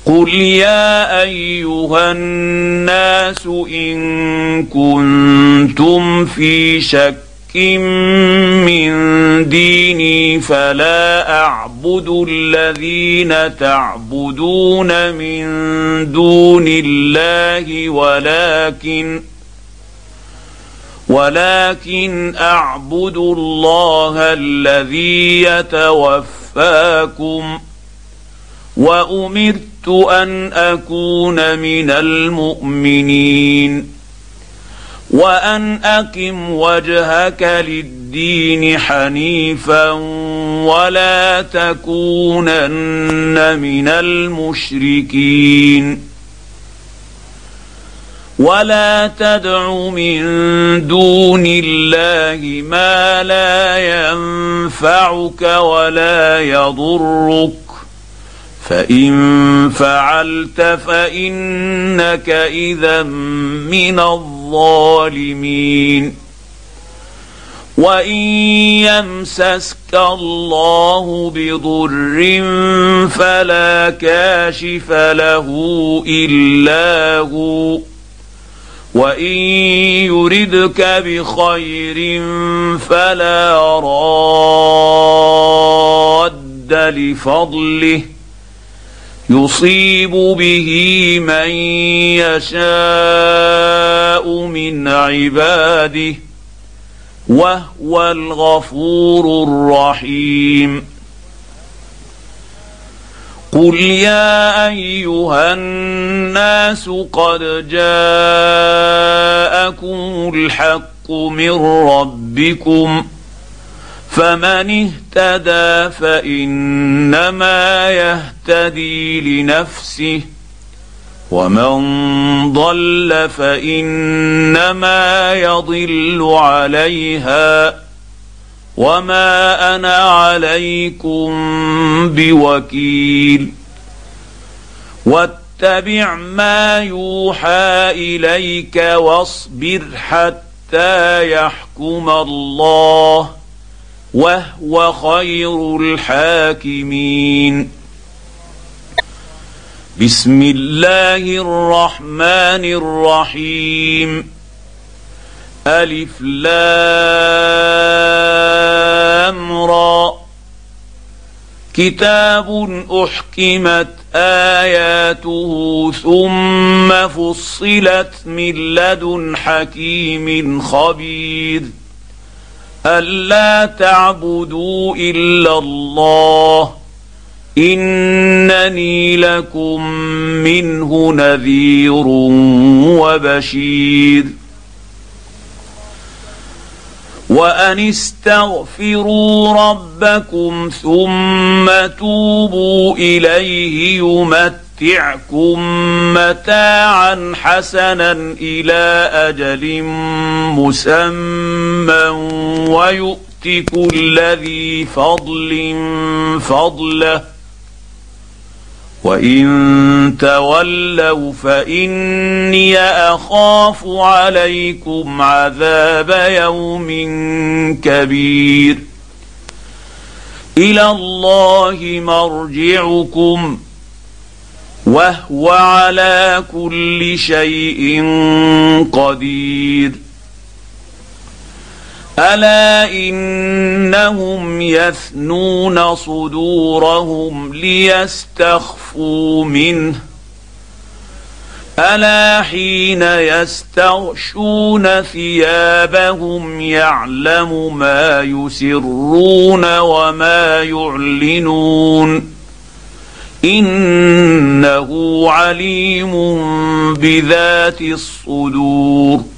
قل يا أيها الناس إن كنتم في شك من ديني فلا أعبد الذين تعبدون من دون الله ولكن أعبد الله الذي يتوفاكم وأمرت أن أكون من المؤمنين وأن أقم وجهك للدين حنيفا ولا تكونن من المشركين ولا تدع من دون الله ما لا ينفعك ولا يضرك فإن فعلت فإنك إذا من الظالمين وإن يمسسك الله بضر فلا كاشف له إلا هو وإن يردك بخير فلا راد لفضله يصيب به من يشاء من عباده وهو الغفور الرحيم قل يا أيها الناس قد جاءكم الحق من ربكم فمن اهتدى فإنما يهتدي لنفسه ومن ضل فإنما يضل عليها وما أنا عليكم بوكيل واتبع ما يوحى إليك واصبر حتى يحكم الله وهو خير الحاكمين بسم الله الرحمن الرحيم ألف لام را كتاب أحكمت آياته ثم فصلت من لدن حكيم خبير ألا تعبدوا إلا الله إنني لكم منه نذير وبشير وأن استغفروا ربكم ثم توبوا إليه يمتعكم متاعا حسنا إلى أجل مسمى ويؤت كل ذي فضل فضله وإن تولوا فإني أخاف عليكم عذاب يوم كبير إلى الله مرجعكم وهو على كل شيء قدير ألا إنهم يثنون صدورهم ليستخفوا منه ألا حين يستغشون ثيابهم يعلم ما يسرون وما يعلنون إنه عليم بذات الصدور